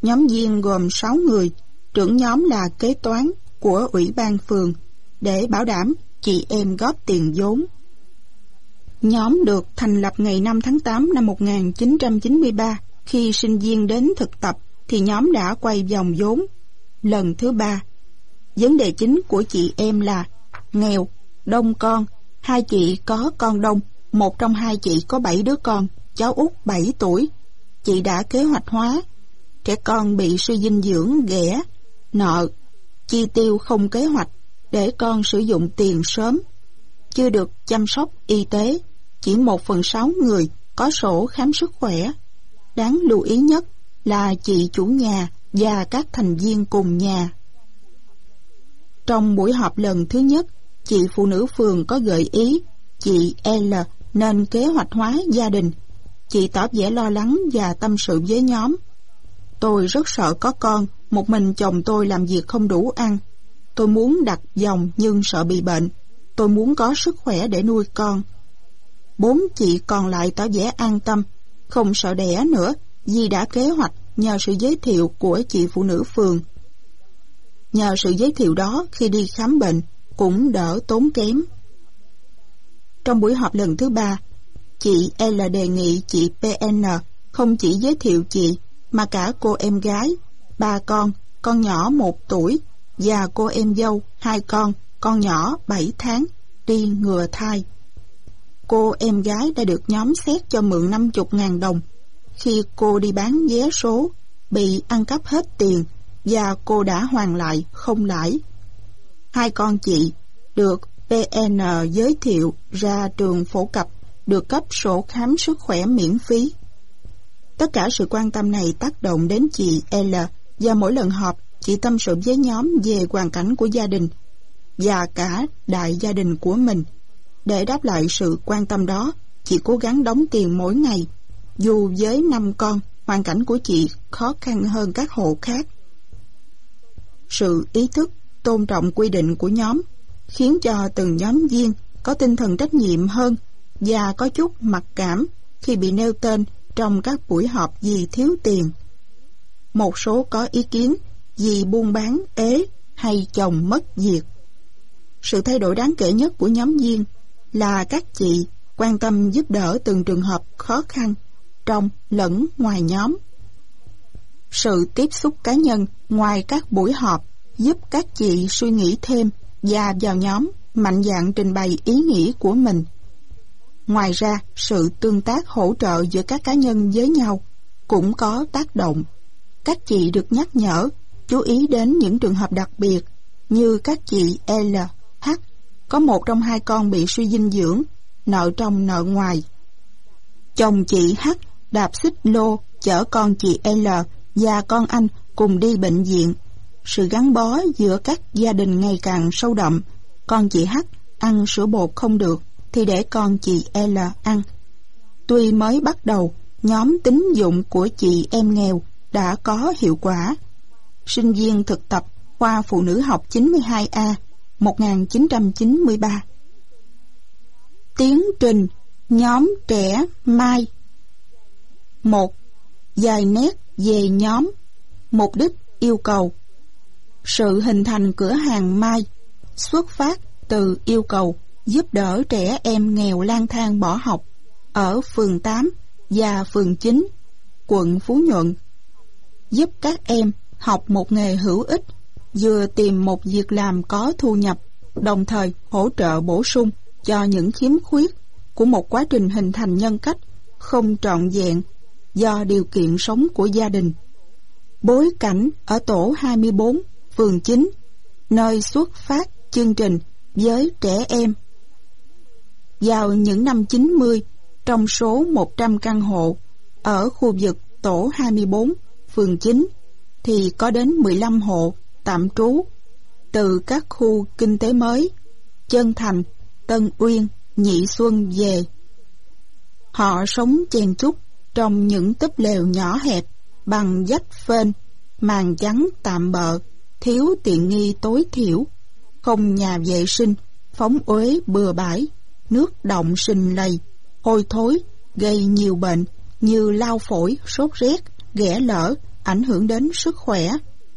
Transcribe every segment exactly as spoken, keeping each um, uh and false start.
Nhóm viên gồm sáu người, trưởng nhóm là kế toán của ủy ban phường, để bảo đảm chị em góp tiền vốn. Nhóm được thành lập ngày năm tháng tám năm một nghìn chín trăm chín mươi ba. Khi sinh viên đến thực tập thì nhóm đã quay vòng vốn lần thứ ba. Vấn đề chính của chị em là nghèo, đông con. Hai chị có con đông, một trong hai chị có bảy đứa con, cháu út bảy tuổi. Chị đã kế hoạch hóa. Trẻ con bị suy dinh dưỡng, ghẻ, nợ, chi tiêu không kế hoạch để con sử dụng tiền sớm. Chưa được chăm sóc y tế, chỉ một phần sáu người có sổ khám sức khỏe. Đáng lưu ý nhất là chị chủ nhà và các thành viên cùng nhà. Trong buổi họp lần thứ nhất, chị phụ nữ phường có gợi ý chị L nên kế hoạch hóa gia đình. Chị tỏ vẻ lo lắng và tâm sự với nhóm. Tôi rất sợ có con, một mình chồng tôi làm việc không đủ ăn. Tôi muốn đặt vòng nhưng sợ bị bệnh. Tôi muốn có sức khỏe để nuôi con. Bốn chị còn lại tỏ vẻ an tâm, không sợ đẻ nữa vì đã kế hoạch nhờ sự giới thiệu của chị phụ nữ phường. Nhờ sự giới thiệu đó, khi đi khám bệnh cũng đỡ tốn kém. Trong buổi họp lần thứ ba, chị L đề nghị chị pê en không chỉ giới thiệu chị mà cả cô em gái, ba con, con nhỏ một tuổi và cô em dâu, hai con, con nhỏ bảy tháng, đi ngừa thai. Cô em gái đã được nhóm xét cho mượn năm mươi ngàn đồng. Khi cô đi bán vé số, bị ăn cắp hết tiền và cô đã hoàn lại không lãi. Hai con chị được pê en giới thiệu ra trường phổ cập, được cấp sổ khám sức khỏe miễn phí. Tất cả sự quan tâm này tác động đến chị L, và mỗi lần họp, chị tâm sự với nhóm về hoàn cảnh của gia đình và cả đại gia đình của mình. Để đáp lại sự quan tâm đó, chị cố gắng đóng tiền mỗi ngày. Dù với năm con, hoàn cảnh của chị khó khăn hơn các hộ khác. Sự ý thức, tôn trọng quy định của nhóm khiến cho từng nhóm viên có tinh thần trách nhiệm hơn và có chút mặc cảm khi bị nêu tên trong các buổi họp vì thiếu tiền. Một số có ý kiến vì buôn bán ế hay chồng mất việc. Sự thay đổi đáng kể nhất của nhóm viên là các chị quan tâm giúp đỡ từng trường hợp khó khăn trong lẫn ngoài nhóm. Sự tiếp xúc cá nhân ngoài các buổi họp giúp các chị suy nghĩ thêm và vào nhóm mạnh dạn trình bày ý nghĩ của mình. Ngoài ra, sự tương tác hỗ trợ giữa các cá nhân với nhau cũng có tác động. Các chị được nhắc nhở chú ý đến những trường hợp đặc biệt như các chị L, H, có một trong hai con bị suy dinh dưỡng, nợ trong nợ ngoài. Chồng chị H đạp xích lô chở con chị L và con anh cùng đi bệnh viện. Sự gắn bó giữa các gia đình ngày càng sâu đậm. Con chị H ăn sữa bột không được thì để con chị L ăn. Tuy mới bắt đầu, nhóm tín dụng của chị em nghèo đã có hiệu quả. Sinh viên thực tập khoa phụ nữ học chín mươi hai A, một nghìn chín trăm chín mươi ba. Tiến trình nhóm trẻ Mai. Một. Vài nét về nhóm. Mục đích, yêu cầu. Sự hình thành cửa hàng Mai xuất phát từ yêu cầu giúp đỡ trẻ em nghèo lang thang bỏ học ở phường tám và phường chín, quận Phú Nhuận. Giúp các em học một nghề hữu ích, vừa tìm một việc làm có thu nhập, đồng thời hỗ trợ bổ sung cho những khiếm khuyết của một quá trình hình thành nhân cách không trọn vẹn do điều kiện sống của gia đình. Bối cảnh ở tổ hai mươi bốn, phường chín, nơi xuất phát chương trình với trẻ em. Vào những năm chín mươi, trong số một trăm căn hộ ở khu vực tổ hai mươi bốn, phường chín, thì có đến mười lăm hộ tạm trú từ các khu kinh tế mới Chân Thành, Tân Uyên, Nhị Xuân về. Họ sống chen chúc trong những túp lều nhỏ hẹp bằng vách phên, màn trắng tạm bợ, thiếu tiện nghi tối thiểu, không nhà vệ sinh, phóng uế bừa bãi, nước đọng sình lầy, hôi thối, gây nhiều bệnh như lao phổi, sốt rét, ghẻ lở ảnh hưởng đến sức khỏe.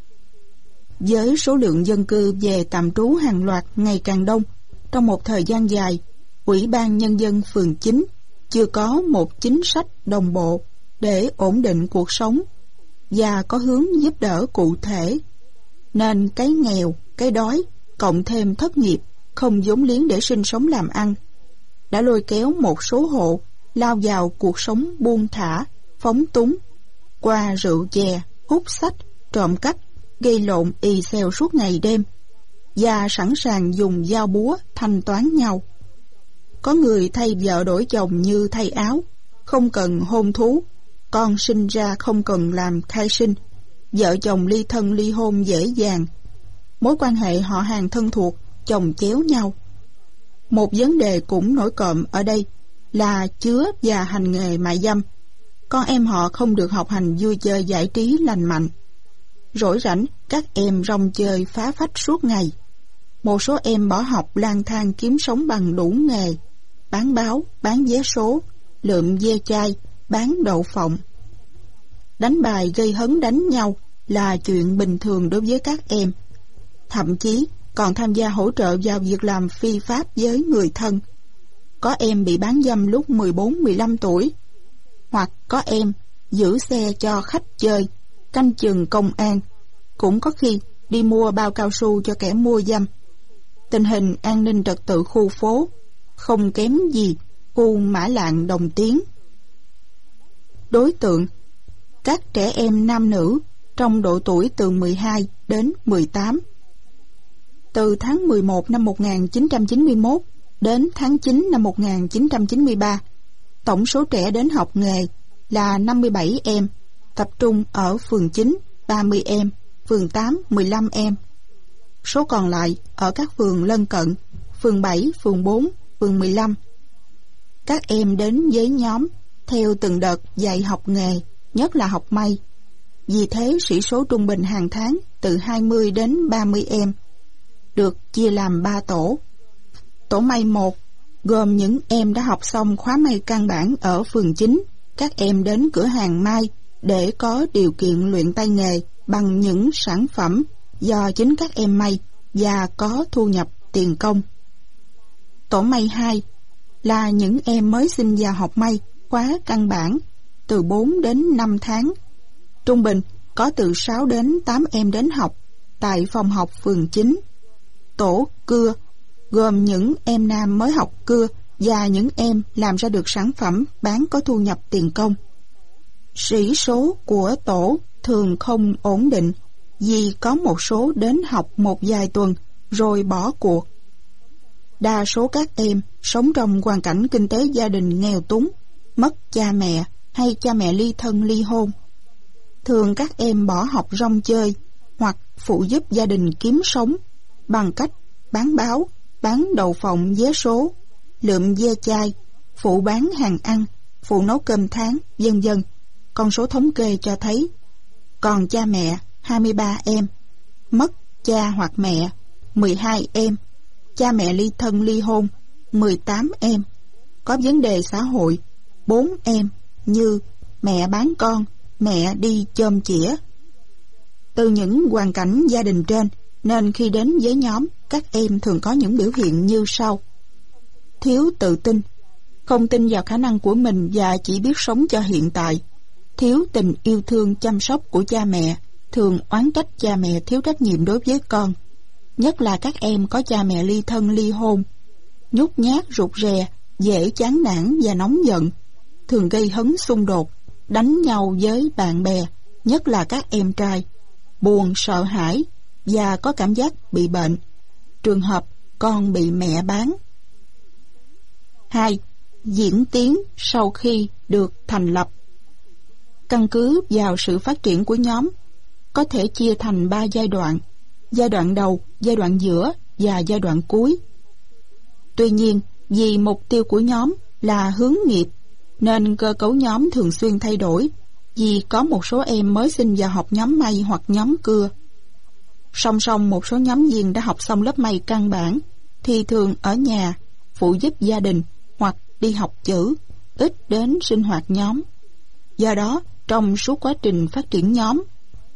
Với số lượng dân cư về tạm trú hàng loạt ngày càng đông, trong một thời gian dài, Ủy ban Nhân dân phường chín chưa có một chính sách đồng bộ để ổn định cuộc sống và có hướng giúp đỡ cụ thể, nên cái nghèo, cái đói, cộng thêm thất nghiệp, không vốn liếng để sinh sống làm ăn, đã lôi kéo một số hộ lao vào cuộc sống buông thả, phóng túng, qua rượu chè, hút sách, trộm cắp, gây lộn ì xèo suốt ngày đêm, và sẵn sàng dùng dao búa thanh toán nhau. Có người thay vợ đổi chồng như thay áo, không cần hôn thú, con sinh ra không cần làm khai sinh, vợ chồng ly thân ly hôn dễ dàng, mối quan hệ họ hàng thân thuộc chồng chéo nhau. Một vấn đề cũng nổi cộm ở đây là chứa và hành nghề mại dâm. Con em họ không được học hành vui chơi giải trí lành mạnh. Rỗi rảnh, các em rong chơi phá phách suốt ngày. Một số em bỏ học lang thang kiếm sống bằng đủ nghề: bán báo, bán vé số, lượm ve chai, bán đậu phộng. Đánh bài gây hấn đánh nhau là chuyện bình thường đối với các em. Thậm chí còn tham gia hỗ trợ vào việc làm phi pháp với người thân. Có em bị bán dâm lúc mười bốn mười lăm tuổi. Hoặc có em giữ xe cho khách chơi, canh chừng công an, cũng có khi đi mua bao cao su cho kẻ mua dâm. Tình hình an ninh trật tự khu phố không kém gì khu Mã Lạng Đồng Tiến. Đối tượng: các trẻ em nam nữ trong độ tuổi từ mười hai đến mười tám. Từ tháng mười một năm một nghìn chín trăm chín mươi mốt đến tháng chín năm một nghìn chín trăm chín mươi ba, tổng số trẻ đến học nghề là năm mươi bảy em, tập trung ở phường chín ba mươi em, phường tám mười lăm em. Số còn lại ở các phường lân cận, phường bảy, phường bốn, phường mười lăm. Các em đến với nhóm theo từng đợt dạy học nghề, nhất là học may. Vì thế sĩ số trung bình hàng tháng từ hai mươi đến ba mươi em, được chia làm ba tổ. Tổ may một gồm những em đã học xong khóa may căn bản ở phường chín. Các em đến cửa hàng may để có điều kiện luyện tay nghề bằng những sản phẩm do chính các em may và có thu nhập tiền công. Tổ may hai là những em mới xin vào học may khóa căn bản từ bốn đến năm tháng. Trung bình có từ sáu đến tám em đến học tại phòng học phường chín. Tổ cưa gồm những em nam mới học cưa và những em làm ra được sản phẩm bán có thu nhập tiền công. Sĩ số của tổ thường không ổn định vì có một số đến học một vài tuần rồi bỏ cuộc. Đa số các em sống trong hoàn cảnh kinh tế gia đình nghèo túng, mất cha mẹ hay cha mẹ ly thân ly hôn. Thường các em bỏ học rong chơi hoặc phụ giúp gia đình kiếm sống bằng cách bán báo, bán đậu phộng vé số, lượm ve chai, phụ bán hàng ăn, phụ nấu cơm tháng, vân vân. Con số thống kê cho thấy. Còn cha mẹ hai mươi ba em, mất cha hoặc mẹ mười hai em, cha mẹ ly thân ly hôn mười tám em, có vấn đề xã hội bốn em như mẹ bán con, mẹ đi chôm chĩa. Từ những hoàn cảnh gia đình trên nên khi đến với nhóm, các em thường có những biểu hiện như sau: thiếu tự tin, không tin vào khả năng của mình và chỉ biết sống cho hiện tại; thiếu tình yêu thương chăm sóc của cha mẹ, thường oán trách cha mẹ thiếu trách nhiệm đối với con, nhất là các em có cha mẹ ly thân ly hôn; nhút nhát rụt rè, dễ chán nản và nóng giận, thường gây hấn xung đột, đánh nhau với bạn bè, nhất là các em trai; buồn, sợ hãi và có cảm giác bị bệnh, trường hợp con bị mẹ bán. Hai. Diễn tiến sau khi được thành lập. Căn cứ vào sự phát triển của nhóm, có thể chia thành ba giai đoạn: giai đoạn đầu, giai đoạn giữa và giai đoạn cuối. Tuy nhiên, vì mục tiêu của nhóm là hướng nghiệp, nên cơ cấu nhóm thường xuyên thay đổi, vì có một số em mới xin vào học nhóm may hoặc nhóm cưa. Song song một số nhóm viên đã học xong lớp may căn bản thì thường ở nhà phụ giúp gia đình hoặc đi học chữ, ít đến sinh hoạt nhóm. Do đó, trong suốt quá trình phát triển nhóm,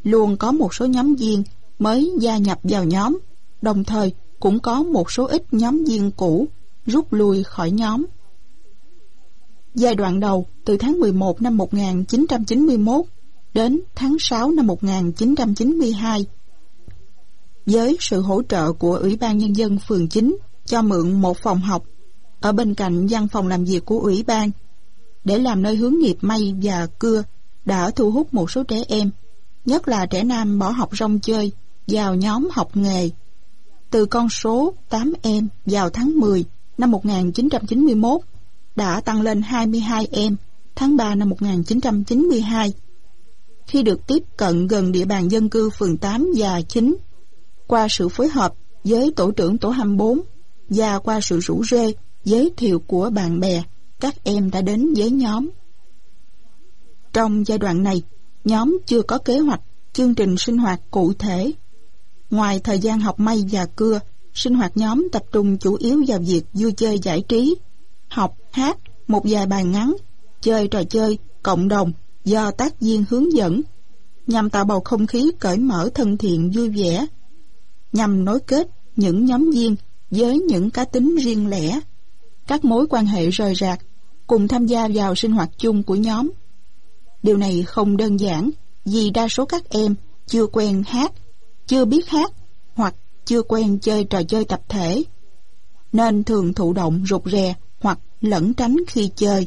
luôn có một số nhóm viên mới gia nhập vào nhóm, đồng thời cũng có một số ít nhóm viên cũ rút lui khỏi nhóm. Giai đoạn đầu từ tháng mười một năm một nghìn chín trăm chín mươi mốt đến tháng sáu năm một nghìn chín trăm chín mươi hai, với sự hỗ trợ của Ủy ban Nhân dân phường chín cho mượn một phòng học ở bên cạnh văn phòng làm việc của Ủy ban để làm nơi hướng nghiệp may và cưa, đã thu hút một số trẻ em, nhất là trẻ nam bỏ học rong chơi, vào nhóm học nghề. Từ con số tám em vào tháng mười năm một nghìn chín trăm chín mươi mốt đã tăng lên hai mươi hai em tháng ba năm một nghìn chín trăm chín mươi hai. Khi được tiếp cận gần địa bàn dân cư phường tám và chín, qua sự phối hợp với tổ trưởng tổ hai mươi bốn và qua sự rủ rê, giới thiệu của bạn bè, các em đã đến với nhóm. Trong giai đoạn này, nhóm chưa có kế hoạch, chương trình sinh hoạt cụ thể. Ngoài thời gian học may và cưa, sinh hoạt nhóm tập trung chủ yếu vào việc vui chơi giải trí, học, hát, một vài bài ngắn, chơi trò chơi, cộng đồng do tác viên hướng dẫn, nhằm tạo bầu không khí cởi mở, thân thiện, vui vẻ, nhằm nối kết những nhóm viên với những cá tính riêng lẻ, các mối quan hệ rời rạc, cùng tham gia vào sinh hoạt chung của nhóm. Điều này không đơn giản vì đa số các em chưa quen hát, chưa biết hát hoặc chưa quen chơi trò chơi tập thể, nên thường thụ động rụt rè hoặc lẩn tránh khi chơi.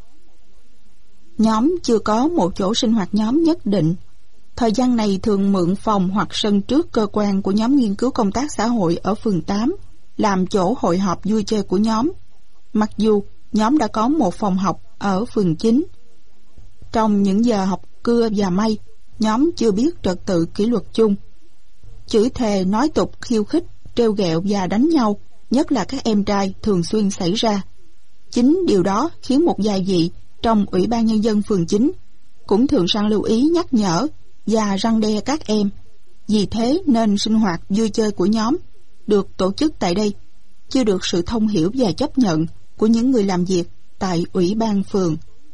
Nhóm chưa có một chỗ sinh hoạt nhóm nhất định. Thời gian này thường mượn phòng hoặc sân trước cơ quan của nhóm nghiên cứu công tác xã hội ở phường tám làm chỗ hội họp vui chơi của nhóm, mặc dù nhóm đã có một phòng học ở phường chín. Trong những giờ học cưa và may, nhóm chưa biết trật tự kỷ luật chung. Chửi thề, nói tục, khiêu khích, trêu ghẹo và đánh nhau, nhất là các em trai, thường xuyên xảy ra. Chính điều đó khiến một vài vị trong Ủy ban Nhân dân phường chín cũng thường sang lưu ý, nhắc nhở và răn đe các em. Vì thế nên sinh hoạt vui chơi của nhóm được tổ chức tại đây chưa được sự thông hiểu và chấp nhận của những người làm việc tại Ủy ban phường.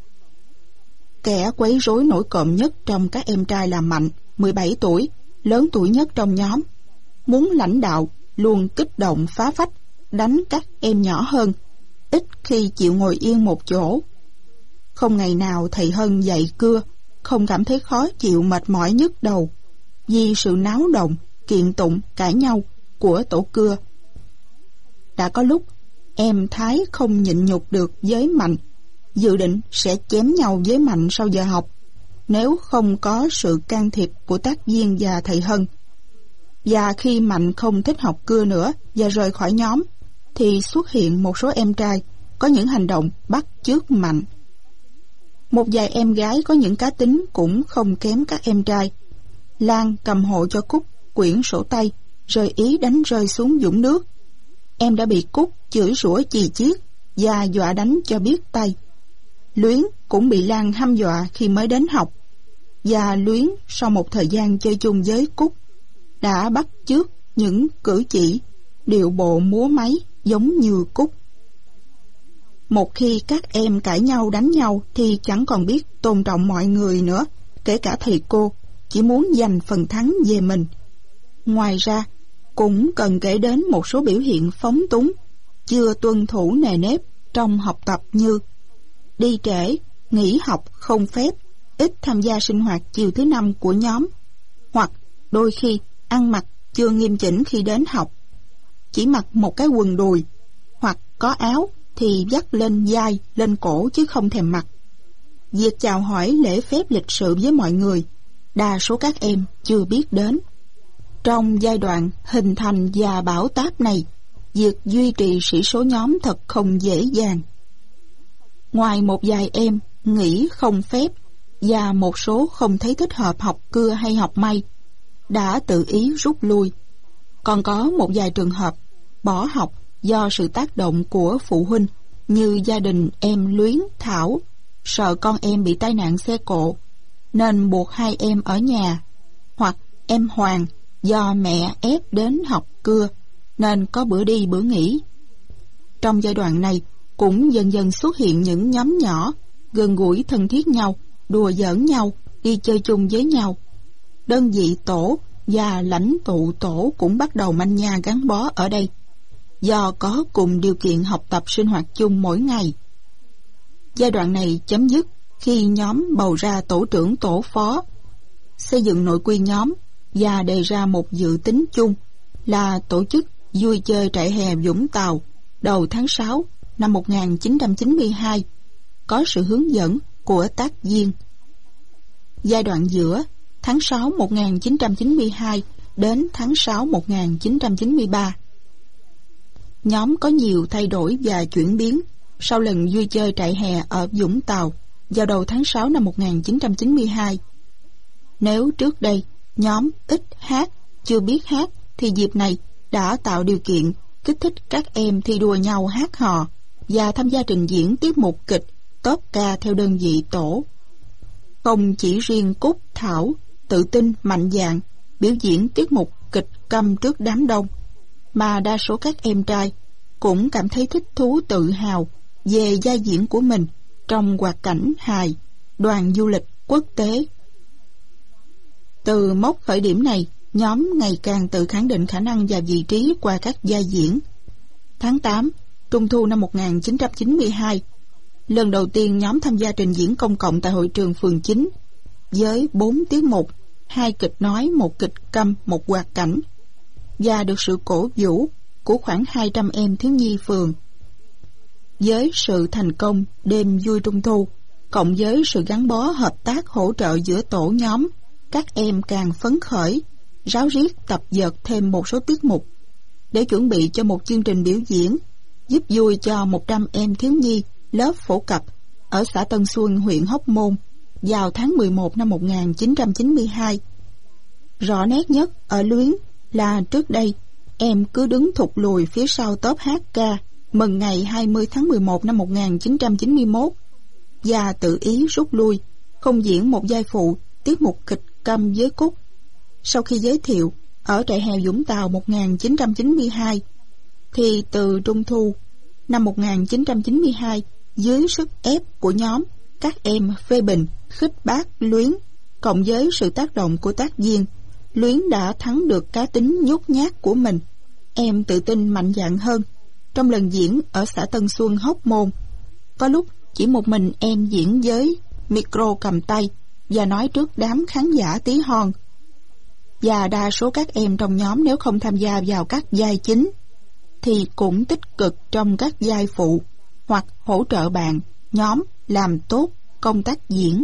Kẻ quấy rối nổi cộm nhất trong các em trai là Mạnh, mười bảy tuổi, lớn tuổi nhất trong nhóm. Muốn lãnh đạo, luôn kích động phá phách, đánh các em nhỏ hơn, ít khi chịu ngồi yên một chỗ. Không ngày nào thầy Hân dạy cưa không cảm thấy khó chịu, mệt mỏi nhức đầu vì sự náo động, kiện tụng, cãi nhau của tổ cưa. Đã có lúc em Thái không nhịn nhục được với Mạnh, dự định sẽ chém nhau với Mạnh sau giờ học nếu không có sự can thiệp của tác viên và thầy Hân. Và khi Mạnh không thích học cưa nữa và rời khỏi nhóm, thì xuất hiện một số em trai có những hành động bắt chước Mạnh. Một vài em gái có những cá tính cũng không kém các em trai. Lan cầm hộ cho Cúc quyển sổ tay, rồi ý đánh rơi xuống vũng nước. Em đã bị Cúc chửi rủa chì chiết và dọa đánh cho biết tay. Luyến cũng bị Lan hăm dọa khi mới đến học, và Luyến sau một thời gian chơi chung với Cúc đã bắt chước những cử chỉ, điệu bộ múa máy giống như Cúc. Một khi các em cãi nhau, đánh nhau thì chẳng còn biết tôn trọng mọi người nữa, kể cả thầy cô, chỉ muốn giành phần thắng về mình. Ngoài ra, cũng cần kể đến một số biểu hiện phóng túng, chưa tuân thủ nề nếp trong học tập như đi trễ, nghỉ học không phép, ít tham gia sinh hoạt chiều thứ năm của nhóm, hoặc đôi khi ăn mặc chưa nghiêm chỉnh khi đến học, chỉ mặc một cái quần đùi, hoặc có áo thì vắt lên vai, lên cổ chứ không thèm mặc. Việc chào hỏi lễ phép lịch sự với mọi người, đa số các em chưa biết đến. Trong giai đoạn hình thành và bảo táp này, việc duy trì sĩ số nhóm thật không dễ dàng. Ngoài một vài em nghĩ không phép và một số không thấy thích hợp học cưa hay học may, đã tự ý rút lui, còn có một vài trường hợp bỏ học do sự tác động của phụ huynh, như gia đình em Luyến, Thảo sợ con em bị tai nạn xe cộ nên buộc hai em ở nhà, hoặc em Hoàng do mẹ ép đến học cưa nên có bữa đi bữa nghỉ. Trong giai đoạn này cũng dần dần xuất hiện những nhóm nhỏ gần gũi thân thiết nhau, đùa giỡn nhau, đi chơi chung với nhau. đơn vị tổ và lãnh tụ tổ cũng bắt đầu manh nha gắn bó ở đây, do có cùng điều kiện học tập sinh hoạt chung mỗi ngày. Giai đoạn này chấm dứt khi nhóm bầu ra tổ trưởng tổ phó, xây dựng nội quy nhóm và đề ra một dự tính chung là tổ chức vui chơi trại hè Vũng Tàu đầu tháng sáu năm một nghìn chín trăm chín mươi hai, có sự hướng dẫn của tác viên. Giai đoạn giữa tháng sáu một nghìn chín trăm chín mươi hai đến tháng sáu một nghìn chín trăm chín mươi ba, nhóm có nhiều thay đổi và chuyển biến sau lần vui chơi trại hè ở Vũng Tàu vào đầu tháng sáu năm một nghìn chín trăm chín mươi hai. Nếu trước đây nhóm ít hát, chưa biết hát, thì dịp này đã tạo điều kiện kích thích các em thi đua nhau hát hò và tham gia trình diễn tiết mục kịch, tốp ca theo đơn vị tổ. Không chỉ riêng Cúc, Thảo tự tin mạnh dạn biểu diễn tiết mục kịch câm trước đám đông, mà đa số các em trai cũng cảm thấy thích thú tự hào về vai diễn của mình trong hoạt cảnh hài đoàn du lịch quốc tế. Từ mốc khởi điểm này, nhóm ngày càng tự khẳng định khả năng và vị trí qua các vai diễn. Tháng tám, Trung thu năm một nghìn chín trăm chín mươi hai, lần đầu tiên nhóm tham gia trình diễn công cộng tại hội trường phường chín với bốn tiết mục, hai kịch nói, một kịch câm, một hoạt cảnh, và được sự cổ vũ của khoảng hai trăm em thiếu nhi phường. Với sự thành công đêm vui Trung thu, cộng với sự gắn bó hợp tác hỗ trợ giữa tổ nhóm, các em càng phấn khởi, ráo riết tập dượt thêm một số tiết mục để chuẩn bị cho một chương trình biểu diễn giúp vui cho một trăm em thiếu nhi lớp phổ cập ở xã Tân Xuân, huyện Hóc Môn vào tháng mười một năm một nghìn chín trăm chín mươi hai. Rõ nét nhất ở Luyến là trước đây em cứ đứng thụt lùi phía sau tốp hát ca mừng ngày hai mươi tháng mười một năm một nghìn chín trăm chín mươi mốt và tự ý rút lui, không diễn một vai phụ tiết mục kịch câm với Cúc. Sau khi giới thiệu ở trại hè Vũng Tàu một nghìn chín trăm chín mươi hai, thì từ Trung thu năm một nghìn chín trăm chín mươi hai, dưới sức ép của nhóm, các em phê bình, khích bác Luyến, cộng với sự tác động của tác viên, Luyến đã thắng được cá tính nhút nhát của mình. Em tự tin mạnh dạn hơn. Trong lần diễn ở xã Tân Xuân, Hóc Môn, có lúc chỉ một mình em diễn với micro cầm tay và nói trước đám khán giả tí hon. Và đa số các em trong nhóm nếu không tham gia vào các vai chính thì cũng tích cực trong các vai phụ hoặc hỗ trợ bạn nhóm làm tốt công tác diễn.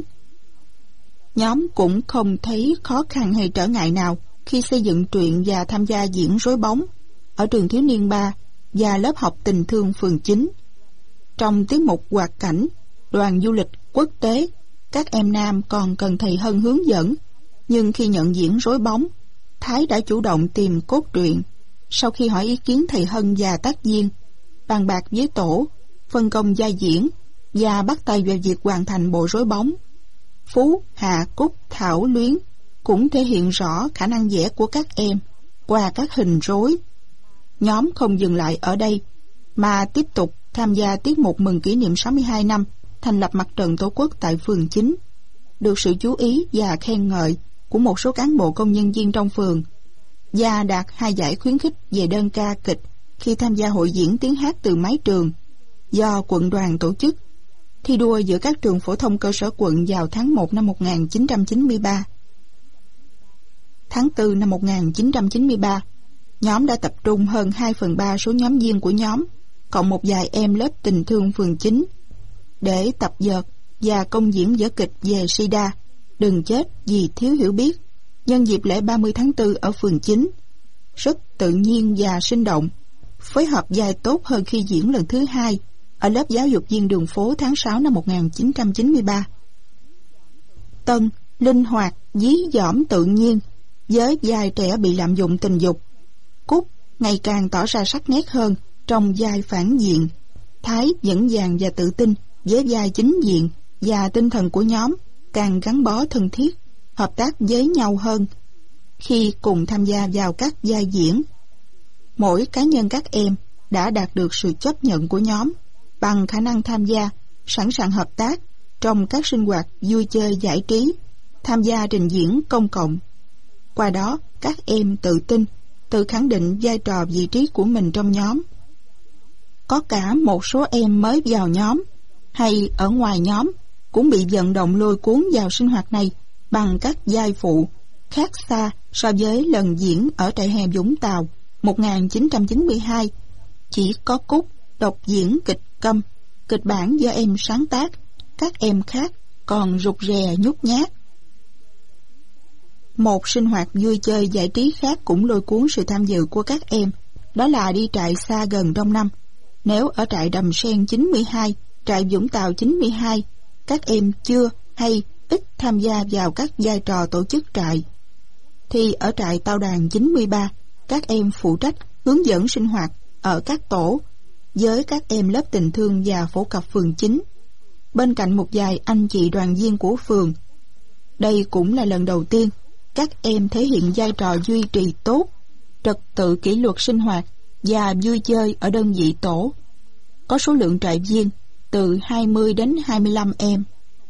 Nhóm cũng không thấy khó khăn hay trở ngại nào khi xây dựng truyện và tham gia diễn rối bóng ở trường thiếu niên ba và lớp học tình thương phường chín. Trong tiết mục hoạt cảnh đoàn du lịch quốc tế, các em nam còn cần thầy Hân hướng dẫn, nhưng khi nhận diễn rối bóng, Thái đã chủ động tìm cốt truyện. Sau khi hỏi ý kiến thầy Hân và tác viên, bàn bạc với tổ, phân công vai diễn và bắt tay vào việc hoàn thành bộ rối bóng, Phú, Hạ, Cúc, Thảo, Luyến cũng thể hiện rõ khả năng vẽ của các em qua các hình rối. Nhóm không dừng lại ở đây mà tiếp tục tham gia tiết mục mừng kỷ niệm sáu mươi hai năm thành lập Mặt trận Tổ quốc tại phường chín, được sự chú ý và khen ngợi của một số cán bộ công nhân viên trong phường, và đạt hai giải khuyến khích về đơn ca kịch khi tham gia hội diễn tiếng hát từ mái trường do quận đoàn tổ chức, thi đua giữa các trường phổ thông cơ sở quận vào tháng một năm một nghìn chín trăm chín mươi ba. Tháng tư năm một nghìn chín trăm chín mươi ba, nhóm đã tập trung hơn hai phần ba số nhóm viên của nhóm, cộng một vài em lớp tình thương phường chín, để tập dượt và công diễn vở kịch về SIDA, đừng chết vì thiếu hiểu biết, nhân dịp lễ ba mươi tháng tư ở phường chín. Rất tự nhiên và sinh động, phối hợp vai tốt hơn khi diễn lần thứ hai ở lớp giáo dục viên đường phố tháng sáu năm một nghìn chín trăm chín mươi ba. Tân, linh hoạt, dí dỏm tự nhiên, với vai trẻ bị lạm dụng tình dục. Cúc ngày càng tỏ ra sắc nét hơn trong vai phản diện. Thái vững vàng và tự tin với vai chính diện, và tinh thần của nhóm càng gắn bó thân thiết, hợp tác với nhau hơn khi cùng tham gia vào các vai diễn. Mỗi cá nhân các em đã đạt được sự chấp nhận của nhóm bằng khả năng tham gia, sẵn sàng hợp tác trong các sinh hoạt vui chơi giải trí, tham gia trình diễn công cộng Qua đó, các em tự tin, tự khẳng định vai trò vị trí của mình trong nhóm. Có cả một số em mới vào nhóm hay ở ngoài nhóm cũng bị vận động lôi cuốn vào sinh hoạt này bằng các vai phụ khác xa so với lần diễn ở trại hè Vũng Tàu một nghìn chín trăm chín mươi hai. Chỉ có Cúc độc diễn kịch câm, kịch bản do em sáng tác, các em khác còn rụt rè nhút nhát. Một sinh hoạt vui chơi giải trí khác cũng lôi cuốn sự tham dự của các em, đó là đi trại xa gần Đông Năm. Nếu ở trại Đầm Sen chín mươi hai, trại Vũng Tàu chín mươi hai, các em chưa hay ít tham gia vào các vai trò tổ chức trại, thì ở trại Tao Đàn chín mươi ba, các em phụ trách hướng dẫn sinh hoạt ở các tổ với các em lớp tình thương và phổ cập phường chín, bên cạnh một vài anh chị đoàn viên của phường. Đây cũng là lần đầu tiên các em thể hiện vai trò duy trì tốt trật tự kỷ luật sinh hoạt và vui chơi ở đơn vị tổ. Có số lượng trại viên từ hai mươi đến hai mươi lăm em.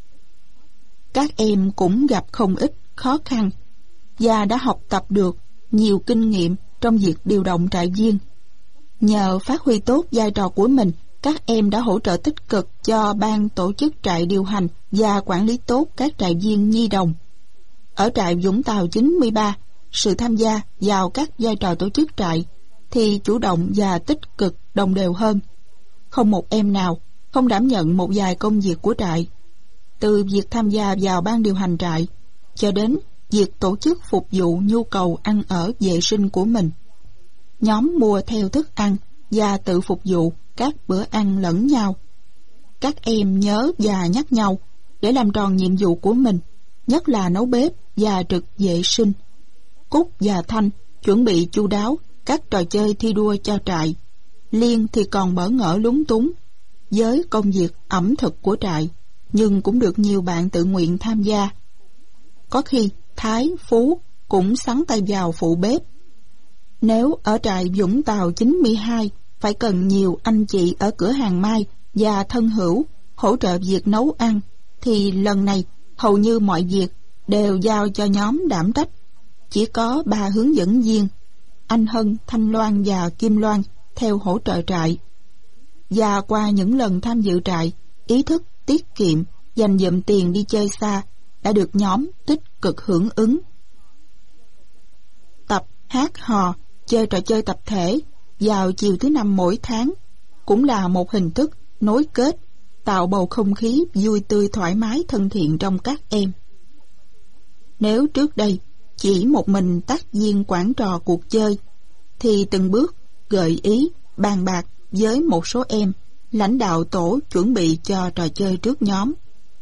Các em cũng gặp không ít khó khăn và đã học tập được nhiều kinh nghiệm trong việc điều động trại viên. Nhờ phát huy tốt vai trò của mình, các em đã hỗ trợ tích cực cho ban tổ chức trại điều hành và quản lý tốt các trại viên nhi đồng. Ở trại Vũng Tàu chín mươi ba, sự tham gia vào các vai trò tổ chức trại thì chủ động và tích cực đồng đều hơn. Không một em nào không đảm nhận một vài công việc của trại, từ việc tham gia vào ban điều hành trại cho đến việc tổ chức phục vụ nhu cầu ăn ở vệ sinh của mình. Nhóm mua theo thức ăn và tự phục vụ các bữa ăn lẫn nhau. Các em nhớ và nhắc nhau để làm tròn nhiệm vụ của mình, nhất là nấu bếp và trực vệ sinh. Cúc và Thanh chuẩn bị chu đáo các trò chơi thi đua cho trại. Liên thì còn bỡ ngỡ lúng túng với công việc ẩm thực của trại, nhưng cũng được nhiều bạn tự nguyện tham gia. Có khi Thái, Phú cũng xắn tay vào phụ bếp. Nếu ở trại Vũng Tàu chín mươi hai phải cần nhiều anh chị ở cửa hàng mai và thân hữu hỗ trợ việc nấu ăn, thì lần này hầu như mọi việc đều giao cho nhóm đảm trách. Chỉ có ba hướng dẫn viên, anh Hân, Thanh Loan và Kim Loan theo hỗ trợ trại. Và qua những lần tham dự trại, ý thức tiết kiệm, dành dụm tiền đi chơi xa đã được nhóm tích cực hưởng ứng. Tập hát hò, chơi trò chơi tập thể vào chiều thứ năm mỗi tháng cũng là một hình thức nối kết, tạo bầu không khí vui tươi thoải mái thân thiện trong các em. Nếu trước đây chỉ một mình tác viên quản trò cuộc chơi, thì từng bước gợi ý, bàn bạc với một số em, lãnh đạo tổ chuẩn bị cho trò chơi trước nhóm.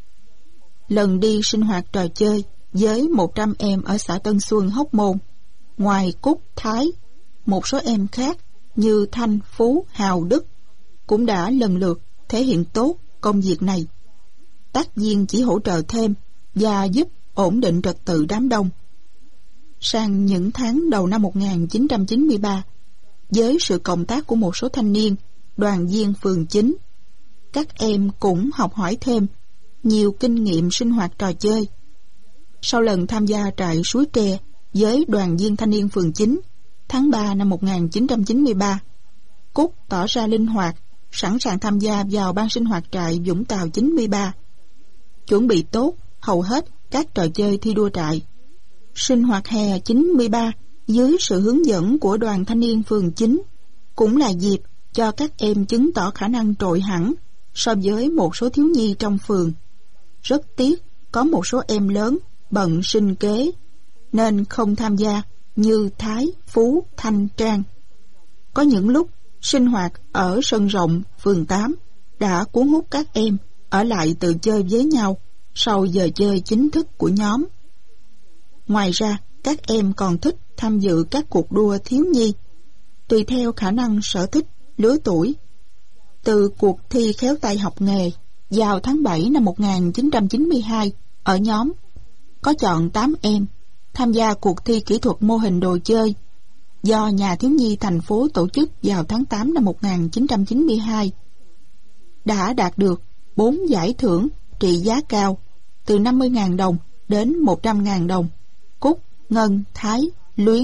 Lần đi sinh hoạt trò chơi với một trăm em ở xã Tân Xuân, Hóc Môn, ngoài Cúc, Thái, một số em khác như Thanh, Phú, Hào, Đức cũng đã lần lượt thể hiện tốt công việc này. Tác viên chỉ hỗ trợ thêm và giúp ổn định trật tự đám đông. Sang những tháng đầu năm một nghìn chín trăm chín mươi ba, với sự cộng tác của một số thanh niên, đoàn viên phường chín, các em cũng học hỏi thêm nhiều kinh nghiệm sinh hoạt trò chơi. Sau lần tham gia trại Suối Tre với đoàn viên thanh niên phường chín tháng ba năm một nghìn chín trăm chín mươi ba, Cúc tỏ ra linh hoạt, sẵn sàng tham gia vào ban sinh hoạt trại Vũng Tàu chín mươi ba, chuẩn bị tốt hầu hết các trò chơi thi đua trại. Sinh hoạt hè chín mươi ba dưới sự hướng dẫn của đoàn thanh niên phường chín cũng là dịp cho các em chứng tỏ khả năng trội hẳn so với một số thiếu nhi trong phường. Rất tiếc có một số em lớn bận sinh kế nên không tham gia như Thái, Phú, Thanh, Trang. Có những lúc sinh hoạt ở sân rộng phường tám đã cuốn hút các em ở lại tự chơi với nhau sau giờ chơi chính thức của nhóm. Ngoài ra, các em còn thích tham dự các cuộc đua thiếu nhi, tùy theo khả năng sở thích, lứa tuổi. Từ cuộc thi khéo tay học nghề vào tháng bảy năm một nghìn chín trăm chín mươi hai, ở nhóm có chọn tám em tham gia cuộc thi kỹ thuật mô hình đồ chơi do Nhà thiếu nhi thành phố tổ chức vào tháng tám năm một nghìn chín trăm chín mươi hai. Đã đạt được bốn giải thưởng trị giá cao từ năm mươi nghìn đồng đến một trăm nghìn đồng. Cúc Ngân, Thái, Luyến.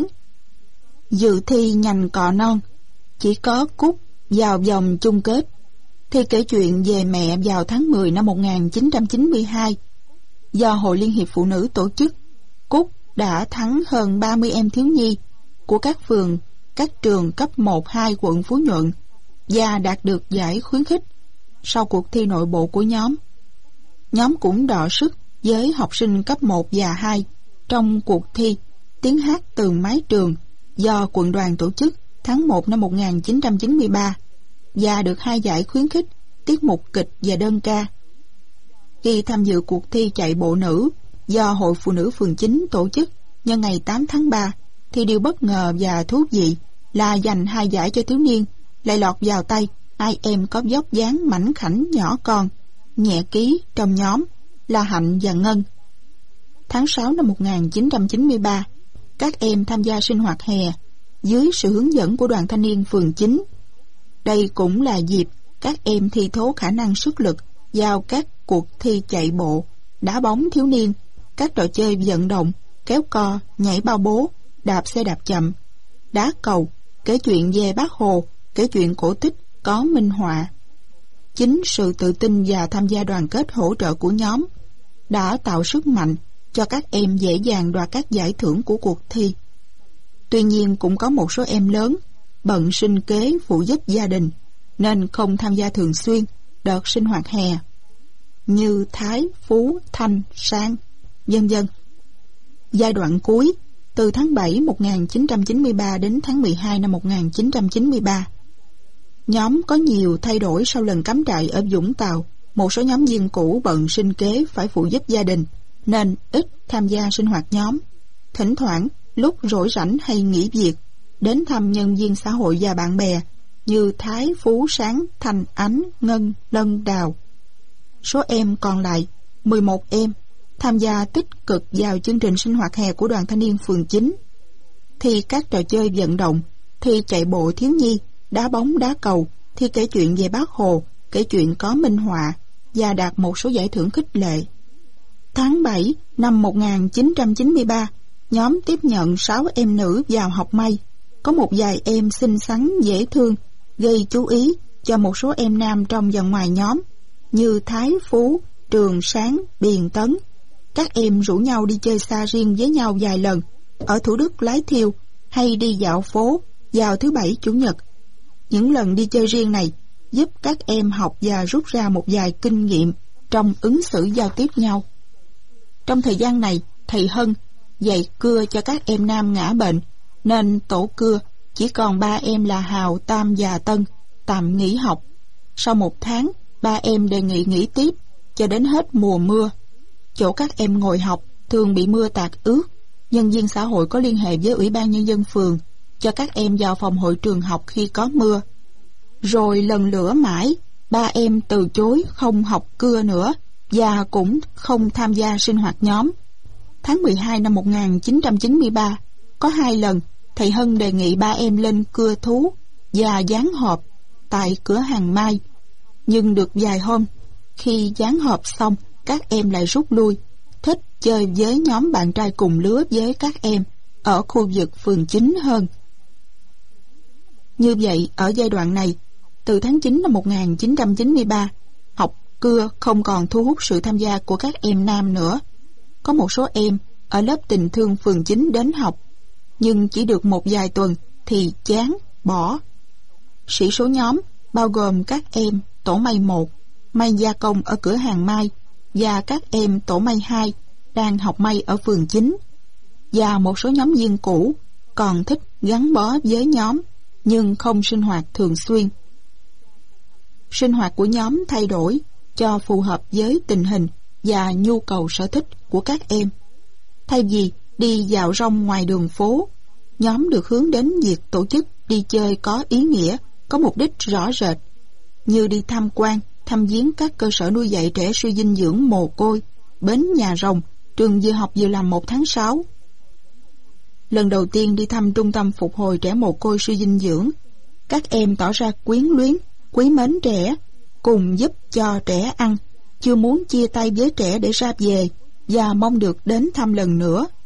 Dự thi nhành cọ non, chỉ có Cúc vào vòng chung kết. Thi kể chuyện về mẹ vào tháng mười năm một nghìn chín trăm chín mươi hai do Hội Liên hiệp Phụ nữ tổ chức. Cúc đã thắng hơn ba mươi em thiếu nhi của các phường, các trường cấp một, hai quận Phú Nhuận và đạt được giải khuyến khích. Sau cuộc thi nội bộ của nhóm, nhóm cũng đọ sức với học sinh cấp một và hai trong cuộc thi tiếng hát từ mái trường do quận đoàn tổ chức tháng một năm một nghìn chín trăm chín mươi ba và được hai giải khuyến khích tiết mục kịch và đơn ca. Khi tham dự cuộc thi chạy bộ nữ do Hội Phụ nữ phường chín tổ chức nhân ngày tám tháng ba, thì điều bất ngờ và thú vị là dành hai giải cho thiếu niên lại lọt vào tay hai em có vóc dáng mảnh khảnh nhỏ con, nhẹ ký trong nhóm là Hạnh và Ngân. Tháng sáu năm một nghìn chín trăm chín mươi ba, các em tham gia sinh hoạt hè dưới sự hướng dẫn của đoàn thanh niên phường chín. Đây cũng là dịp các em thi thố khả năng sức lực vào các cuộc thi chạy bộ, đá bóng thiếu niên, các trò chơi vận động, kéo co, nhảy bao bố, đạp xe đạp chậm, đá cầu, kể chuyện về Bác Hồ, kể chuyện cổ tích có minh họa. Chính sự tự tin và tham gia đoàn kết hỗ trợ của nhóm đã tạo sức mạnh cho các em dễ dàng đoạt các giải thưởng của cuộc thi. Tuy nhiên cũng có một số em lớn bận sinh kế phụ giúp gia đình nên không tham gia thường xuyên đợt sinh hoạt hè như Thái, Phú, Thanh, Sang, vân vân. Giai đoạn cuối từ tháng bảy một nghìn chín trăm chín mươi ba đến tháng mười hai năm một nghìn chín trăm chín mươi ba, nhóm có nhiều thay đổi sau lần cắm trại ở Vũng Tàu. Một số nhóm viên cũ bận sinh kế phải phụ giúp gia đình nên ít tham gia sinh hoạt nhóm. Thỉnh thoảng lúc rỗi rảnh hay nghỉ việc đến thăm nhân viên xã hội và bạn bè như Thái, Phú, Sáng, Thanh, Ánh, Ngân, Lân, Đào. Số em còn lại mười một em tham gia tích cực vào chương trình sinh hoạt hè của đoàn thanh niên phường chín, thi các trò chơi vận động, thi chạy bộ thiếu nhi, đá bóng đá cầu, thi kể chuyện về Bác Hồ, kể chuyện có minh họa và đạt một số giải thưởng khích lệ. Tháng bảy năm một nghìn chín trăm chín mươi ba, nhóm tiếp nhận sáu em nữ vào học may. Có một vài em xinh xắn dễ thương gây chú ý cho một số em nam trong và ngoài nhóm như Thái, Phú, Trường, Sáng, Biền, Tấn. Các em rủ nhau đi chơi xa riêng với nhau vài lần ở Thủ Đức, Lái Thiêu hay đi dạo phố vào thứ bảy chủ nhật. Những lần đi chơi riêng này giúp các em học và rút ra một vài kinh nghiệm trong ứng xử giao tiếp nhau. Trong thời gian này, thầy Hân dạy cưa cho các em nam ngã bệnh nên tổ cưa chỉ còn ba em là Hào, Tam và Tân tạm nghỉ học. Sau một tháng, ba em đề nghị nghỉ tiếp cho đến hết mùa mưa. Chỗ các em ngồi học thường bị mưa tạt ướt. Nhân viên xã hội có liên hệ với Ủy ban Nhân dân phường cho các em vào phòng hội trường học khi có mưa. Rồi lần lữa mãi, ba em từ chối không học cưa nữa và cũng không tham gia sinh hoạt nhóm. Tháng mười hai năm một nghìn chín trăm chín mươi ba, có hai lần thầy Hân đề nghị ba em lên cưa thú và dán hộp tại cửa hàng Mai. Nhưng được vài hôm, khi dán hộp xong, các em lại rút lui, thích chơi với nhóm bạn trai cùng lứa với các em ở khu vực phường chín hơn. Như vậy, ở giai đoạn này, từ tháng chín năm một nghìn chín trăm chín mươi ba, học cưa không còn thu hút sự tham gia của các em nam nữa. Có một số em ở lớp tình thương phường chín đến học, nhưng chỉ được một vài tuần thì chán, bỏ. Sĩ số nhóm bao gồm các em tổ may một, may gia công ở cửa hàng Mai, và các em tổ may hai đang học may ở phường chín, và một số nhóm viên cũ còn thích gắn bó với nhóm nhưng không sinh hoạt thường xuyên. Sinh hoạt của nhóm thay đổi cho phù hợp với tình hình và nhu cầu sở thích của các em. Thay vì đi dạo rong ngoài đường phố, nhóm được hướng đến việc tổ chức đi chơi có ý nghĩa, có mục đích rõ rệt, như đi tham quan, thăm viếng các cơ sở nuôi dạy trẻ suy dinh dưỡng mồ côi, bến nhà rồng, trường vừa học vừa làm một tháng sáu. Lần đầu tiên đi thăm trung tâm phục hồi trẻ mồ côi suy dinh dưỡng, các em tỏ ra quyến luyến, quý mến trẻ, cùng giúp cho trẻ ăn, chưa muốn chia tay với trẻ để ra về và mong được đến thăm lần nữa.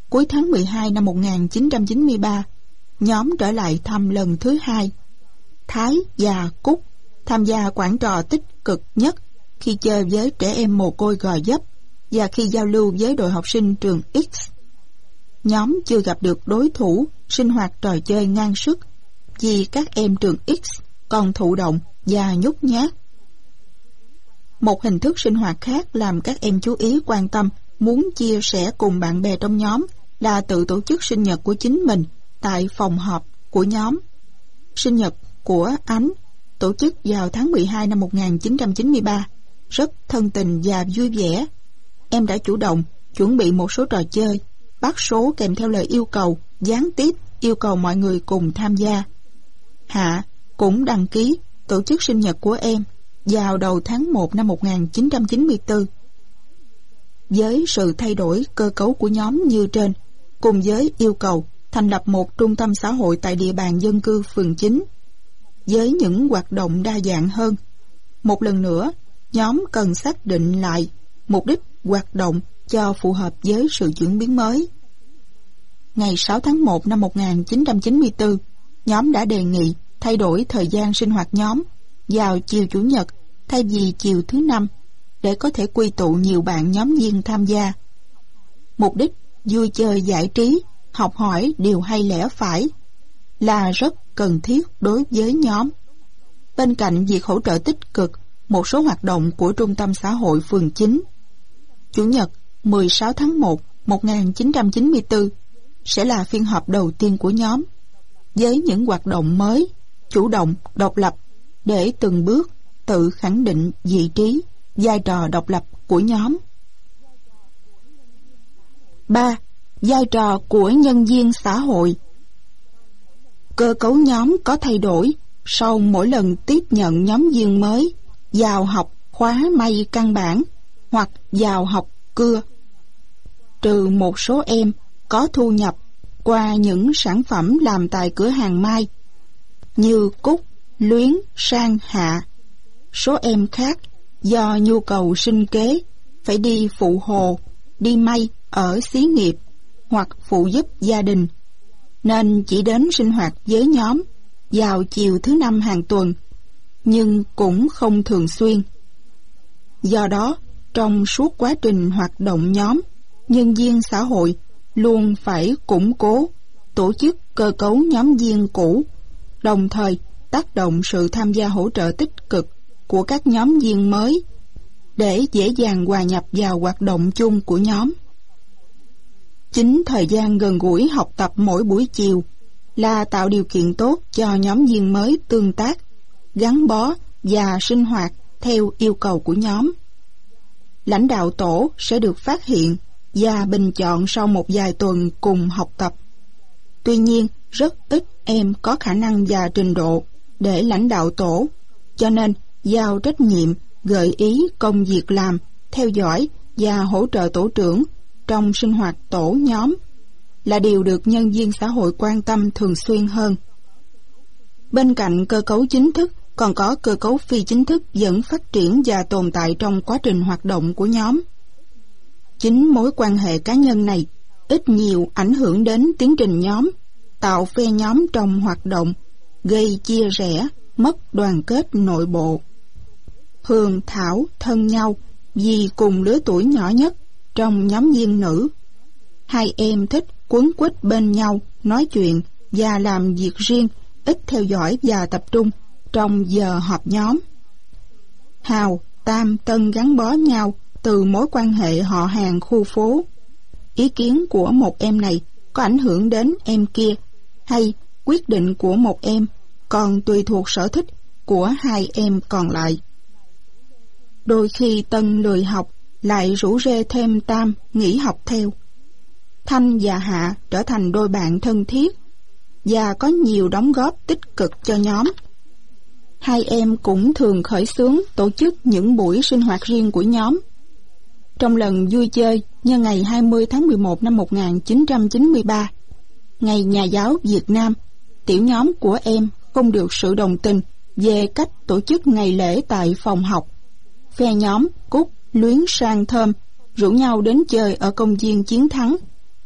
Cuối tháng mười hai năm một nghìn chín trăm chín mươi ba, nhóm trở lại thăm lần thứ hai. Thái và Cúc tham gia quản trò tích cực nhất khi chơi với trẻ em mồ côi Gò Vấp và khi giao lưu với đội học sinh trường X. Nhóm chưa gặp được đối thủ sinh hoạt trò chơi ngang sức vì các em trường X còn thụ động và nhút nhát. Một hình thức sinh hoạt khác làm các em chú ý quan tâm, muốn chia sẻ cùng bạn bè trong nhóm là tự tổ chức sinh nhật của chính mình tại phòng họp của nhóm. Sinh nhật của Ánh tổ chức vào tháng mười hai năm một nghìn chín trăm chín mươi ba, rất thân tình và vui vẻ. Em đã chủ động chuẩn bị một số trò chơi, bắt số kèm theo lời yêu cầu, gián tiếp yêu cầu mọi người cùng tham gia. Hạ cũng đăng ký tổ chức sinh nhật của em vào đầu tháng một năm một nghìn chín trăm chín mươi tư. Với sự thay đổi cơ cấu của nhóm như trên, cùng với yêu cầu thành lập một trung tâm xã hội tại địa bàn dân cư phường chín, với những hoạt động đa dạng hơn, một lần nữa, nhóm cần xác định lại mục đích hoạt động cho phù hợp với sự chuyển biến mới. Ngày sáu tháng một năm một nghìn chín trăm chín mươi tư, nhóm đã đề nghị thay đổi thời gian sinh hoạt nhóm vào chiều Chủ nhật thay vì chiều thứ Năm để có thể quy tụ nhiều bạn nhóm viên tham gia. Mục đích vui chơi giải trí, học hỏi điều hay lẽ phải là rất cần thiết đối với nhóm. Bên cạnh việc hỗ trợ tích cực một số hoạt động của Trung tâm xã hội phường chín, Chủ nhật mười sáu tháng một một nghìn chín trăm chín mươi tư sẽ là phiên họp đầu tiên của nhóm, với những hoạt động mới, chủ động, độc lập để từng bước tự khẳng định vị trí, vai trò độc lập của nhóm. ba. Vai trò của nhân viên xã hội. Cơ cấu nhóm có thay đổi sau mỗi lần tiếp nhận nhóm viên mới vào học khóa may căn bản hoặc vào học cưa. Trừ một số em có thu nhập qua những sản phẩm làm tại cửa hàng may như Cúc, Luyến, Sang, Hạ, số em khác do nhu cầu sinh kế phải đi phụ hồ, đi may ở xí nghiệp hoặc phụ giúp gia đình, nên chỉ đến sinh hoạt với nhóm vào chiều thứ Năm hàng tuần, nhưng cũng không thường xuyên. Do đó, trong suốt quá trình hoạt động nhóm, nhân viên xã hội luôn phải củng cố, tổ chức cơ cấu nhóm viên cũ, đồng thời tác động sự tham gia hỗ trợ tích cực của các nhóm viên mới để dễ dàng hòa nhập vào hoạt động chung của nhóm. Chính thời gian gần gũi học tập mỗi buổi chiều là tạo điều kiện tốt cho nhóm viên mới tương tác, gắn bó và sinh hoạt theo yêu cầu của nhóm. Lãnh đạo tổ sẽ được phát hiện và bình chọn sau một vài tuần cùng học tập. Tuy nhiên, rất ít em có khả năng và trình độ để lãnh đạo tổ, cho nên giao trách nhiệm, gợi ý công việc làm, theo dõi và hỗ trợ tổ trưởng trong sinh hoạt tổ nhóm là điều được nhân viên xã hội quan tâm thường xuyên hơn. Bên cạnh cơ cấu chính thức, còn có cơ cấu phi chính thức vẫn phát triển và tồn tại trong quá trình hoạt động của nhóm. Chính mối quan hệ cá nhân này ít nhiều ảnh hưởng đến tiến trình nhóm, tạo phe nhóm trong hoạt động, gây chia rẽ, mất đoàn kết nội bộ. Hường Thảo thân nhau vì cùng lứa tuổi nhỏ nhất trong nhóm viên nữ. Hai em thích quấn quýt bên nhau, nói chuyện và làm việc riêng, ít theo dõi và tập trung trong giờ họp nhóm. Hào, Tam, Tân gắn bó nhau từ mối quan hệ họ hàng khu phố. Ý kiến của một em này có ảnh hưởng đến em kia, hay quyết định của một em còn tùy thuộc sở thích của hai em còn lại. Đôi khi Tân lười học lại rủ rê thêm Tam nghỉ học theo. Thanh và Hạ trở thành đôi bạn thân thiết và có nhiều đóng góp tích cực cho nhóm. Hai em cũng thường khởi xướng tổ chức những buổi sinh hoạt riêng của nhóm. Trong lần vui chơi nhân ngày hai mươi tháng mười một năm một nghìn chín trăm chín mươi ba, ngày Nhà giáo Việt Nam, tiểu nhóm của em không được sự đồng tình về cách tổ chức ngày lễ tại phòng học. Phe nhóm Cúc, Luyến, Sang, Thơm rủ nhau đến chơi ở công viên Chiến Thắng,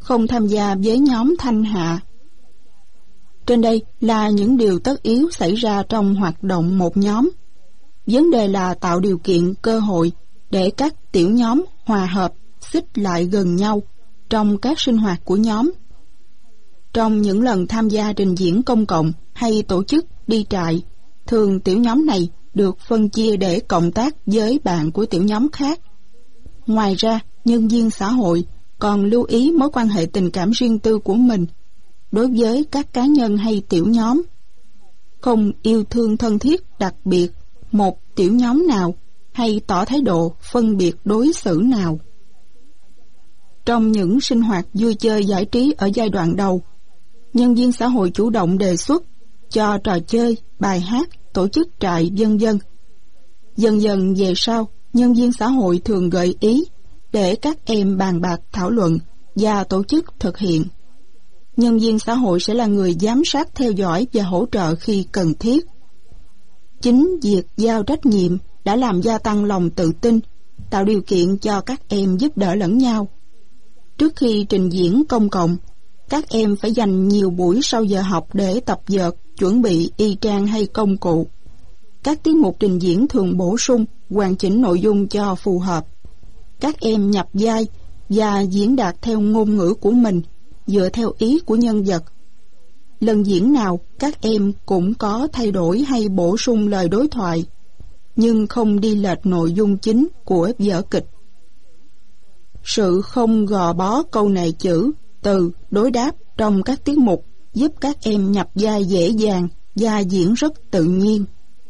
không tham gia với nhóm thanh hạ. Trên đây là những điều tất yếu xảy ra trong hoạt động một nhóm. Vấn đề là tạo điều kiện, cơ hội để các tiểu nhóm hòa hợp, xích lại gần nhau trong các sinh hoạt của nhóm. Trong những lần tham gia trình diễn công cộng hay tổ chức đi trại, thường tiểu nhóm này được phân chia để cộng tác với bạn của tiểu nhóm khác. Ngoài ra, nhân viên xã hội còn lưu ý mối quan hệ tình cảm riêng tư của mình đối với các cá nhân hay tiểu nhóm. Không yêu thương thân thiết đặc biệt một tiểu nhóm nào hay tỏ thái độ phân biệt đối xử nào. Trong những sinh hoạt vui chơi giải trí ở giai đoạn đầu, nhân viên xã hội chủ động đề xuất cho trò chơi, bài hát, tổ chức trại, vân vân. Dần dần về sau, nhân viên xã hội thường gợi ý để các em bàn bạc, thảo luận và tổ chức thực hiện. Nhân viên xã hội sẽ là người giám sát, theo dõi và hỗ trợ khi cần thiết. Chính việc giao trách nhiệm đã làm gia tăng lòng tự tin, tạo điều kiện cho các em giúp đỡ lẫn nhau. Trước khi trình diễn công cộng, các em phải dành nhiều buổi sau giờ học để tập vợt, chuẩn bị y trang hay công cụ. Các tiết mục trình diễn thường bổ sung, hoàn chỉnh nội dung cho phù hợp. Các em nhập vai và diễn đạt theo ngôn ngữ của mình, dựa theo ý của nhân vật. Lần diễn nào, các em cũng có thay đổi hay bổ sung lời đối thoại, nhưng không đi lệch nội dung chính của vở kịch. Sự không gò bó câu nệ chữ, từ, đối đáp trong các tiết mục giúp các em nhập vai dễ dàng và diễn rất tự nhiên.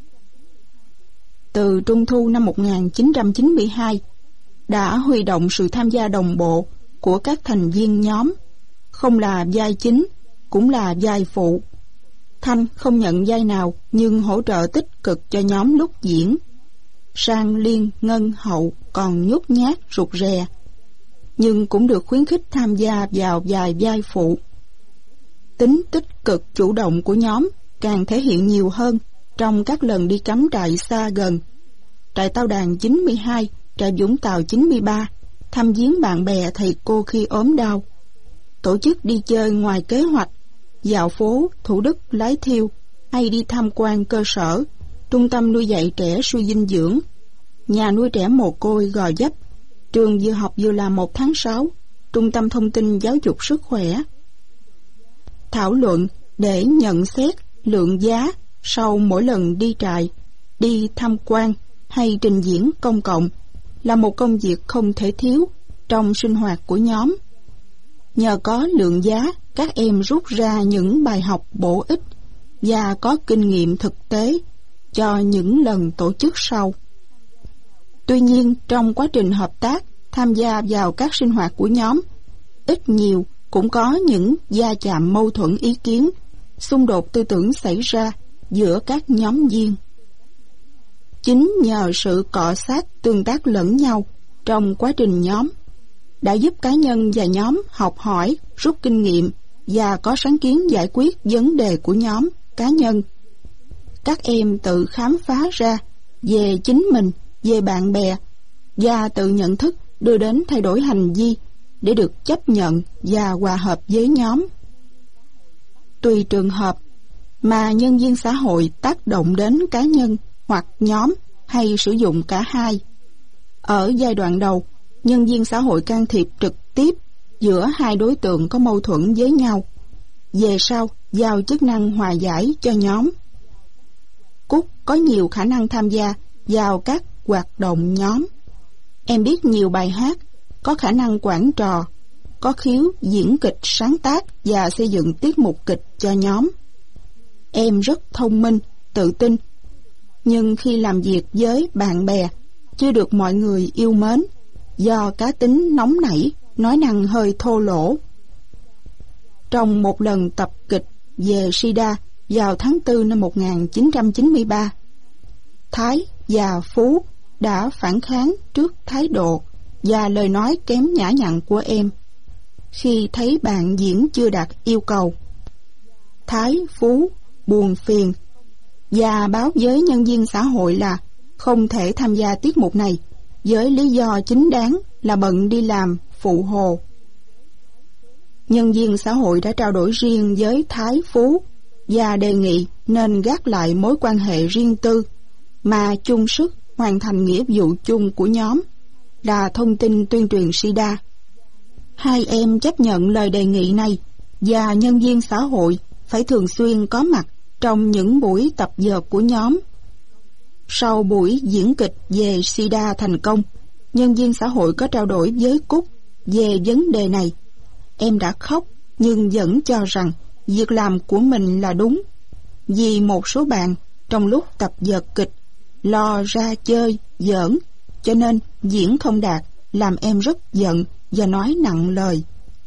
Từ trung thu năm một nghìn chín trăm chín mươi hai, đã huy động sự tham gia đồng bộ của các thành viên nhóm, không là vai chính, cũng là vai phụ. Thanh không nhận vai nào nhưng hỗ trợ tích cực cho nhóm lúc diễn. Sang, Liên, Ngân, Hậu còn nhút nhát, rụt rè, nhưng cũng được khuyến khích tham gia vào vài vai phụ. Tính tích cực chủ động của nhóm càng thể hiện nhiều hơn trong các lần đi cắm trại xa gần. Trại Tao Đàn chín mươi hai, trại Vũng Tàu chín mươi ba, thăm viếng bạn bè, thầy cô khi ốm đau. Tổ chức đi chơi ngoài kế hoạch, dạo phố Thủ Đức, Lái Thiêu, hay đi tham quan cơ sở, trung tâm nuôi dạy trẻ suy dinh dưỡng, nhà nuôi trẻ mồ côi Gò Vấp, trường vừa học vừa làm một tháng sáu, trung tâm thông tin giáo dục sức khỏe. Thảo luận để nhận xét lượng giá sau mỗi lần đi trại, đi tham quan hay trình diễn công cộng là một công việc không thể thiếu trong sinh hoạt của nhóm. Nhờ có lượng giá, các em rút ra những bài học bổ ích và có kinh nghiệm thực tế cho những lần tổ chức sau. Tuy nhiên, trong quá trình hợp tác, tham gia vào các sinh hoạt của nhóm, ít nhiều cũng có những va chạm, mâu thuẫn ý kiến, xung đột tư tưởng xảy ra giữa các nhóm viên. Chính nhờ sự cọ xát, tương tác lẫn nhau trong quá trình nhóm đã giúp cá nhân và nhóm học hỏi, rút kinh nghiệm và có sáng kiến giải quyết vấn đề của nhóm, cá nhân. Các em tự khám phá ra về chính mình, về bạn bè và tự nhận thức đưa đến thay đổi hành vi để được chấp nhận và hòa hợp với nhóm. Tùy trường hợp mà nhân viên xã hội tác động đến cá nhân hoặc nhóm hay sử dụng cả hai. Ở giai đoạn đầu, nhân viên xã hội can thiệp trực tiếp giữa hai đối tượng có mâu thuẫn với nhau. Về sau, giao chức năng hòa giải cho nhóm. Cúc có nhiều khả năng tham gia vào các hoạt động nhóm. Em biết nhiều bài hát, có khả năng quản trò, có khiếu diễn kịch, sáng tác và xây dựng tiết mục kịch cho nhóm. Em rất thông minh, tự tin, nhưng khi làm việc với bạn bè, chưa được mọi người yêu mến do cá tính nóng nảy, nói năng hơi thô lỗ. Trong một lần tập kịch về Sida vào tháng tư năm một nghìn chín trăm chín mươi ba, Thái và Phú đã phản kháng trước thái độ và lời nói kém nhã nhặn của em khi thấy bạn diễn chưa đạt yêu cầu. Thái, Phú buồn phiền và báo với nhân viên xã hội là không thể tham gia tiết mục này với lý do chính đáng là bận đi làm phụ hồ. nhân viên xã hội đã trao đổi riêng với Thái Phú và đề nghị nên gác lại mối quan hệ riêng tư mà chung sức hoàn thành nghĩa vụ chung của nhóm là thông tin tuyên truyền SIDA. Hai em chấp nhận lời đề nghị này và nhân viên xã hội phải thường xuyên có mặt trong những buổi tập dượt của nhóm. Sau buổi diễn kịch về SIDA thành công, nhân viên xã hội có trao đổi với Cúc về vấn đề này. Em đã khóc nhưng vẫn cho rằng việc làm của mình là đúng. Vì một số bạn trong lúc tập dượt kịch lo ra chơi, giỡn, cho nên diễn không đạt, làm em rất giận và nói nặng lời.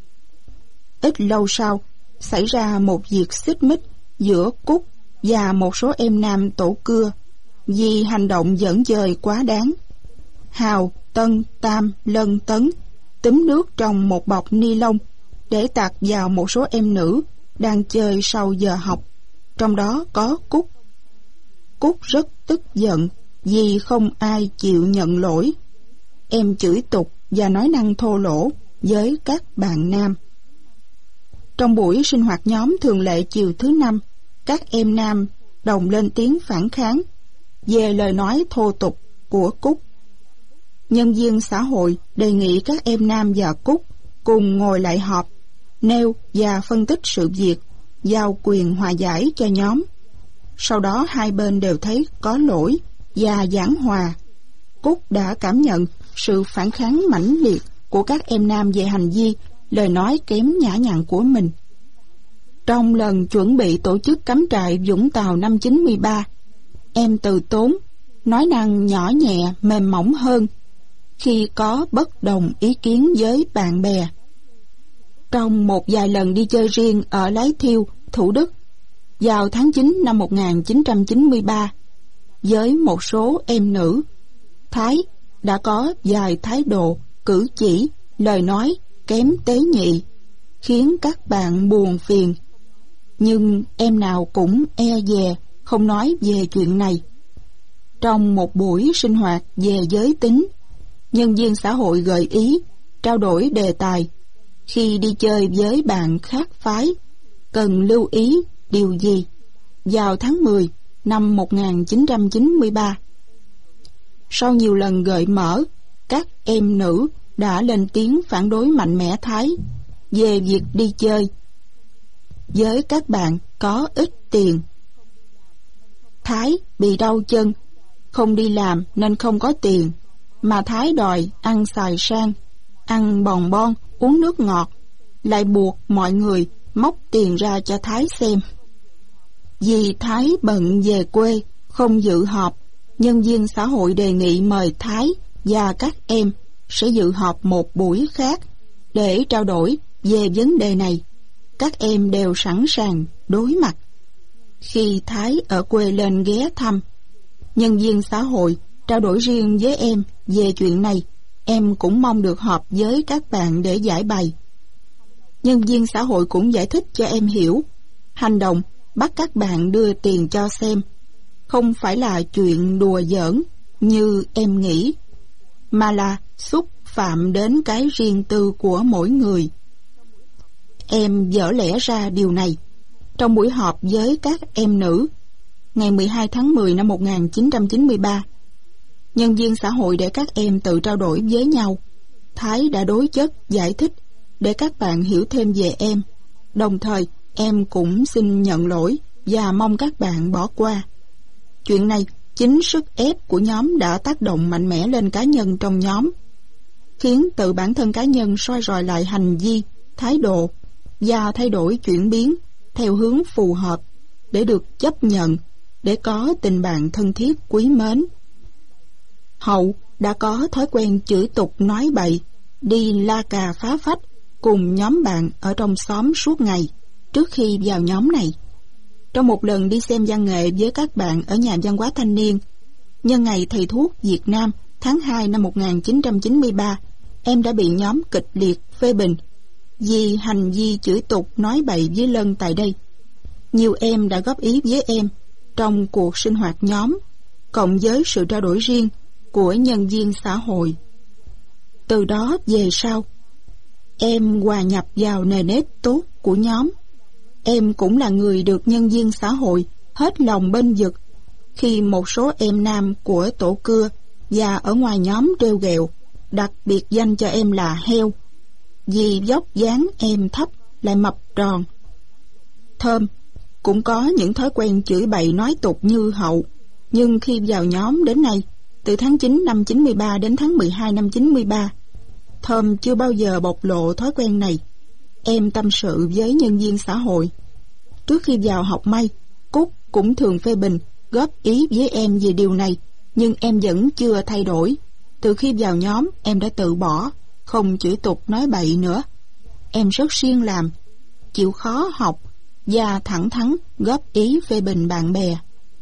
Ít lâu sau, xảy ra một việc xích mích giữa Cúc và một số em nam tổ cưa vì hành động giỡn dời quá đáng. Hào, Tân, Tam, Lân, Tấn túm nước trong một bọc ni lông để tạt vào một số em nữ đang chơi sau giờ học, trong đó có Cúc. Cúc rất tức giận vì không ai chịu nhận lỗi. Em chửi tục và nói năng thô lỗ với các bạn nam. Trong buổi sinh hoạt nhóm thường lệ chiều thứ năm, các em nam đồng lên tiếng phản kháng về lời nói thô tục của Cúc. Nhân viên xã hội đề nghị các em nam và Cúc cùng ngồi lại họp, nêu và phân tích sự việc, giao quyền hòa giải cho nhóm. Sau đó hai bên đều thấy có lỗi và giảng hòa. Cúc đã cảm nhận sự phản kháng mãnh liệt của các em nam về hành vi, lời nói kém nhã nhặn của mình. Trong lần chuẩn bị tổ chức cắm trại Vũng Tàu năm chín mươi ba, em từ tốn, nói năng nhỏ nhẹ, mềm mỏng hơn khi có bất đồng ý kiến với bạn bè. Trong một vài lần đi chơi riêng ở Lái Thiêu, Thủ Đức, vào tháng chín năm một nghìn chín trăm chín mươi ba, với một số em nữ, Thái đã có vài thái độ, cử chỉ, lời nói kém tế nhị, khiến các bạn buồn phiền. Nhưng em nào cũng e dè, không nói về chuyện này. Trong một buổi sinh hoạt về giới tính, nhân viên xã hội gợi ý trao đổi đề tài khi đi chơi với bạn khác phái cần lưu ý điều gì vào tháng mười năm một nghìn chín trăm chín mươi ba. Sau nhiều lần gợi mở, các em nữ đã lên tiếng phản đối mạnh mẽ Thái về việc đi chơi với các bạn có ít tiền. Thái bị đau chân, không đi làm nên không có tiền, mà Thái đòi ăn xài sang, ăn bòn bon, uống nước ngọt, lại buộc mọi người móc tiền ra cho Thái xem. Vì Thái bận về quê, không dự họp, nhân viên xã hội đề nghị mời Thái và các em sẽ dự họp một buổi khác để trao đổi về vấn đề này. Các em đều sẵn sàng đối mặt. Khi Thái ở quê lên ghé thăm, nhân viên xã hội trao đổi riêng với em về chuyện này. Em cũng mong được họp với các bạn để giải bày. Nhân viên xã hội cũng giải thích cho em hiểu, hành động bắt các bạn đưa tiền cho xem không phải là chuyện đùa giỡn như em nghĩ, mà là xúc phạm đến cái riêng tư của mỗi người. Em dở lẽ ra điều này. Trong buổi họp với các em nữ ngày mười hai tháng mười năm một nghìn chín trăm chín mươi ba, nhân viên xã hội để các em tự trao đổi với nhau. Thái đã đối chất giải thích để các bạn hiểu thêm về em. Đồng thời em cũng xin nhận lỗi và mong các bạn bỏ qua. Chuyện này, chính sức ép của nhóm đã tác động mạnh mẽ lên cá nhân trong nhóm, khiến tự bản thân cá nhân soi rọi lại hành vi, thái độ và thay đổi chuyển biến theo hướng phù hợp để được chấp nhận, để có tình bạn thân thiết quý mến. Hậu đã có thói quen chửi tục nói bậy, đi la cà phá phách cùng nhóm bạn ở trong xóm suốt ngày trước khi vào nhóm này. Trong một lần đi xem văn nghệ với các bạn ở nhà văn hóa thanh niên nhân ngày thầy thuốc Việt Nam tháng hai năm một nghìn chín trăm chín mươi ba, em đã bị nhóm kịch liệt phê bình vì hành vi chửi tục nói bậy với Lân tại đây. Nhiều em đã góp ý với em trong cuộc sinh hoạt nhóm, cộng với sự trao đổi riêng của nhân viên xã hội. Từ đó về sau, Em hòa nhập vào nề nếp tốt của nhóm. Em cũng là người được nhân viên xã hội hết lòng bênh vực khi một số em nam của tổ cưa và ở ngoài nhóm rêu ghẹo, đặc biệt danh cho em là heo, vì vóc dáng em thấp lại mập tròn. Thơm cũng có những thói quen chửi bậy nói tục như Hậu, nhưng khi vào nhóm đến nay, từ tháng chín năm chín mươi ba đến tháng mười hai năm chín mươi ba, Thơm chưa bao giờ bộc lộ thói quen này. Em tâm sự với nhân viên xã hội. Trước khi vào học may, Cúc cũng thường phê bình, góp ý với em về điều này, nhưng em vẫn chưa thay đổi. Từ khi vào nhóm, em đã tự bỏ, không chửi tục nói bậy nữa. Em rất siêng làm, chịu khó học và thẳng thắn góp ý phê bình bạn bè.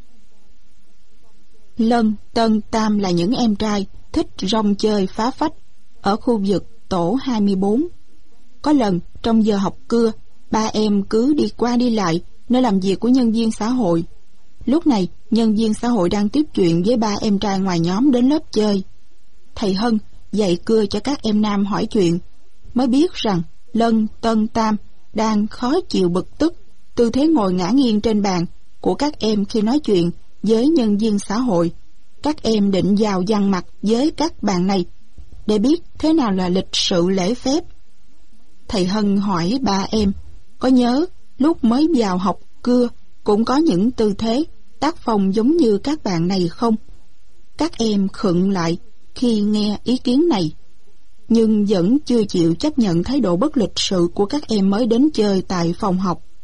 Lân, Tân, Tam là những em trai thích rong chơi phá phách ở khu vực tổ hai mươi bốn. Có lần trong giờ học cưa, ba em cứ đi qua đi lại nơi làm việc của nhân viên xã hội. Lúc này, nhân viên xã hội đang tiếp chuyện với ba em trai ngoài nhóm đến lớp chơi. Thầy Hân dạy cưa cho các em nam hỏi chuyện, mới biết rằng Lân, Tân, Tam đang khó chịu bực tức tư thế ngồi ngả nghiêng trên bàn của các em khi nói chuyện với nhân viên xã hội. Các em định vào giằng mặt với các bạn này để biết thế nào là lịch sự lễ phép. Thầy Hân hỏi ba em có nhớ lúc mới vào học cưa cũng có những tư thế, tác phong giống như các bạn này không? Các em khựng lại khi nghe ý kiến này, nhưng vẫn chưa chịu chấp nhận thái độ bất lịch sự của các em mới đến chơi tại phòng học.